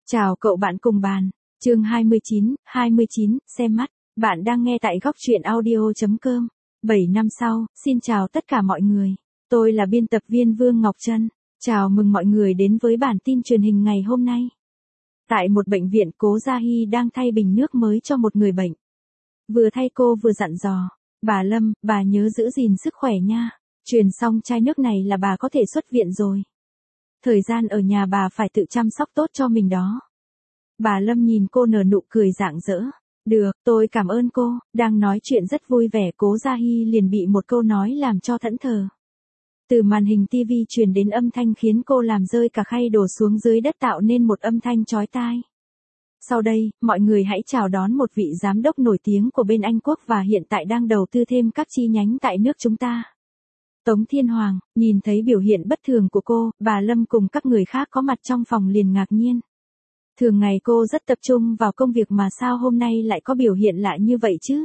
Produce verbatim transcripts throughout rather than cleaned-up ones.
Chào cậu bạn cùng bàn. Chương hai mươi chín, hai mươi chín, xem mắt. Bạn đang nghe tại góc truyện audio chấm com. bảy năm sau, xin chào tất cả mọi người. Tôi là biên tập viên Vương Ngọc Trân. Chào mừng mọi người đến với bản tin truyền hình ngày hôm nay. Tại một bệnh viện, Cố Gia Hy đang thay bình nước mới cho một người bệnh. Vừa thay cô vừa dặn dò, bà Lâm, bà nhớ giữ gìn sức khỏe nha. Truyền xong chai nước này là bà có thể xuất viện rồi. Thời gian ở nhà bà phải tự chăm sóc tốt cho mình đó. Bà Lâm nhìn cô nở nụ cười rạng rỡ. Được, tôi cảm ơn cô. Đang nói chuyện rất vui vẻ, Cố Gia Hy liền bị một câu nói làm cho thẫn thờ. Từ màn hình tivi truyền đến âm thanh khiến cô làm rơi cả khay đổ xuống dưới đất, tạo nên một âm thanh chói tai. Sau đây, mọi người hãy chào đón một vị giám đốc nổi tiếng của bên Anh Quốc và hiện tại đang đầu tư thêm các chi nhánh tại nước chúng ta. Tống Thiên Hoàng. Nhìn thấy biểu hiện bất thường của cô, bà Lâm cùng các người khác có mặt trong phòng liền ngạc nhiên. Thường ngày cô rất tập trung vào công việc mà sao hôm nay lại có biểu hiện lạ như vậy chứ?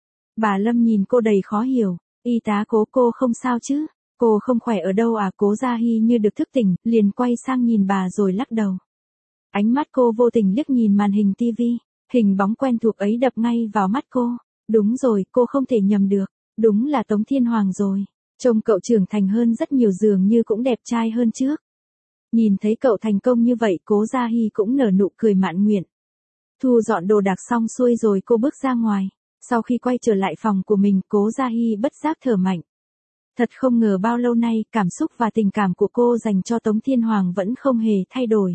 Bà Lâm nhìn cô đầy khó hiểu. Y tá Cố, cô không sao chứ? Cô không khỏe ở đâu à? Cố Gia Hy như được thức tỉnh, liền quay sang nhìn bà rồi lắc đầu. Ánh mắt cô vô tình liếc nhìn màn hình tivi, hình bóng quen thuộc ấy đập ngay vào mắt cô. Đúng rồi, cô không thể nhầm được. Đúng là Tống Thiên Hoàng rồi. Trông cậu trưởng thành hơn rất nhiều, dường như cũng đẹp trai hơn trước. Nhìn thấy cậu thành công như vậy, Cố Gia Hy cũng nở nụ cười mãn nguyện. Thu dọn đồ đạc xong xuôi rồi cô bước ra ngoài. Sau khi quay trở lại phòng của mình, Cố Gia Hy bất giác thở mạnh. Thật không ngờ bao lâu nay, cảm xúc và tình cảm của cô dành cho Tống Thiên Hoàng vẫn không hề thay đổi.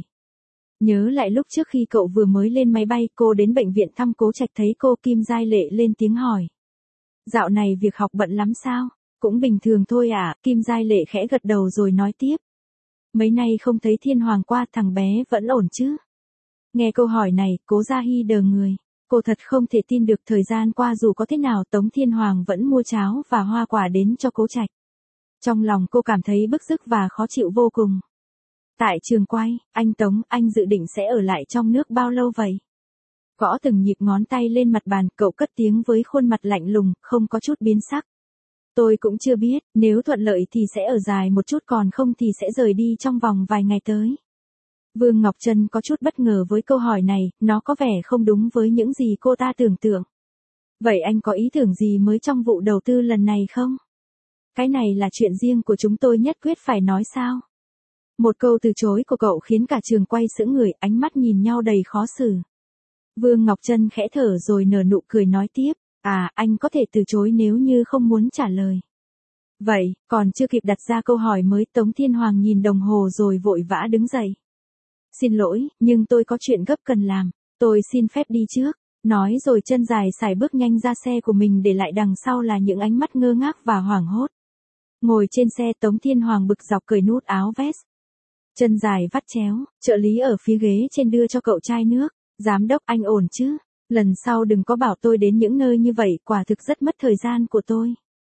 Nhớ lại lúc trước khi cậu vừa mới lên máy bay, cô đến bệnh viện thăm Cố Trạch, thấy cô, Kim Giai Lệ lên tiếng hỏi. Dạo này việc học bận lắm sao? Cũng bình thường thôi à, Kim Giai Lệ khẽ gật đầu rồi nói tiếp. Mấy nay không thấy Thiên Hoàng qua, thằng bé vẫn ổn chứ? Nghe câu hỏi này, Cố Gia Hy đờ người. Cô thật không thể tin được, thời gian qua dù có thế nào Tống Thiên Hoàng vẫn mua cháo và hoa quả đến cho Cố Trạch. Trong lòng cô cảm thấy bức rứt và khó chịu vô cùng. Tại trường quay, anh Tống, anh dự định sẽ ở lại trong nước bao lâu vậy? Gõ từng nhịp ngón tay lên mặt bàn, cậu cất tiếng với khuôn mặt lạnh lùng, không có chút biến sắc. Tôi cũng chưa biết, nếu thuận lợi thì sẽ ở dài một chút, còn không thì sẽ rời đi trong vòng vài ngày tới. Vương Ngọc Trân có chút bất ngờ với câu hỏi này, nó có vẻ không đúng với những gì cô ta tưởng tượng. Vậy anh có ý tưởng gì mới trong vụ đầu tư lần này không? Cái này là chuyện riêng của chúng tôi, nhất quyết phải nói sao? Một câu từ chối của cậu khiến cả trường quay sững người, ánh mắt nhìn nhau đầy khó xử. Vương Ngọc Trân khẽ thở rồi nở nụ cười nói tiếp. À, anh có thể từ chối nếu như không muốn trả lời. Vậy, còn chưa kịp đặt ra câu hỏi mới, Tống Thiên Hoàng nhìn đồng hồ rồi vội vã đứng dậy. Xin lỗi, nhưng tôi có chuyện gấp cần làm. Tôi xin phép đi trước. Nói rồi chân dài sải bước nhanh ra xe của mình, để lại đằng sau là những ánh mắt ngơ ngác và hoảng hốt. Ngồi trên xe, Tống Thiên Hoàng bực dọc cởi nút áo vest. Chân dài vắt chéo, trợ lý ở phía ghế trên đưa cho cậu chai nước. Giám đốc, anh ổn chứ? Lần sau đừng có bảo tôi đến những nơi như vậy, quả thực rất mất thời gian của tôi.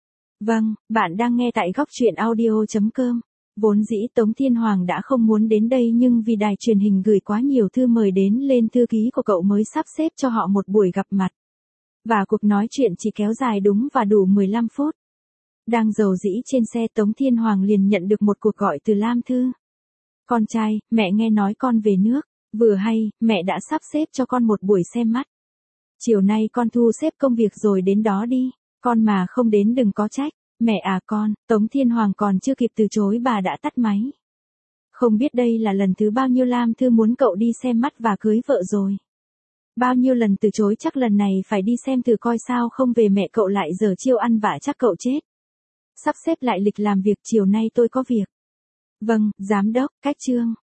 Vâng, bạn đang nghe tại góc truyện audio chấm com. Vốn dĩ Tống Thiên Hoàng đã không muốn đến đây, nhưng vì đài truyền hình gửi quá nhiều thư mời đến lên thư ký của cậu mới sắp xếp cho họ một buổi gặp mặt. Và cuộc nói chuyện chỉ kéo dài đúng và đủ mười lăm phút. Đang dầu dĩ trên xe, Tống Thiên Hoàng liền nhận được một cuộc gọi từ Lam Thư. Con trai, mẹ nghe nói con về nước. Vừa hay, mẹ đã sắp xếp cho con một buổi xem mắt. Chiều nay con thu xếp công việc rồi đến đó đi. Con mà không đến đừng có trách. Mẹ à con, Tống Thiên Hoàng còn chưa kịp từ chối bà đã tắt máy. Không biết đây là lần thứ bao nhiêu Lam Thư muốn cậu đi xem mắt và cưới vợ rồi. Bao nhiêu lần từ chối, chắc lần này phải đi xem thử coi sao không về mẹ cậu lại giờ chiêu ăn vạ chắc cậu chết. Sắp xếp lại lịch làm việc, chiều nay tôi có việc. Vâng, giám đốc, cách chương.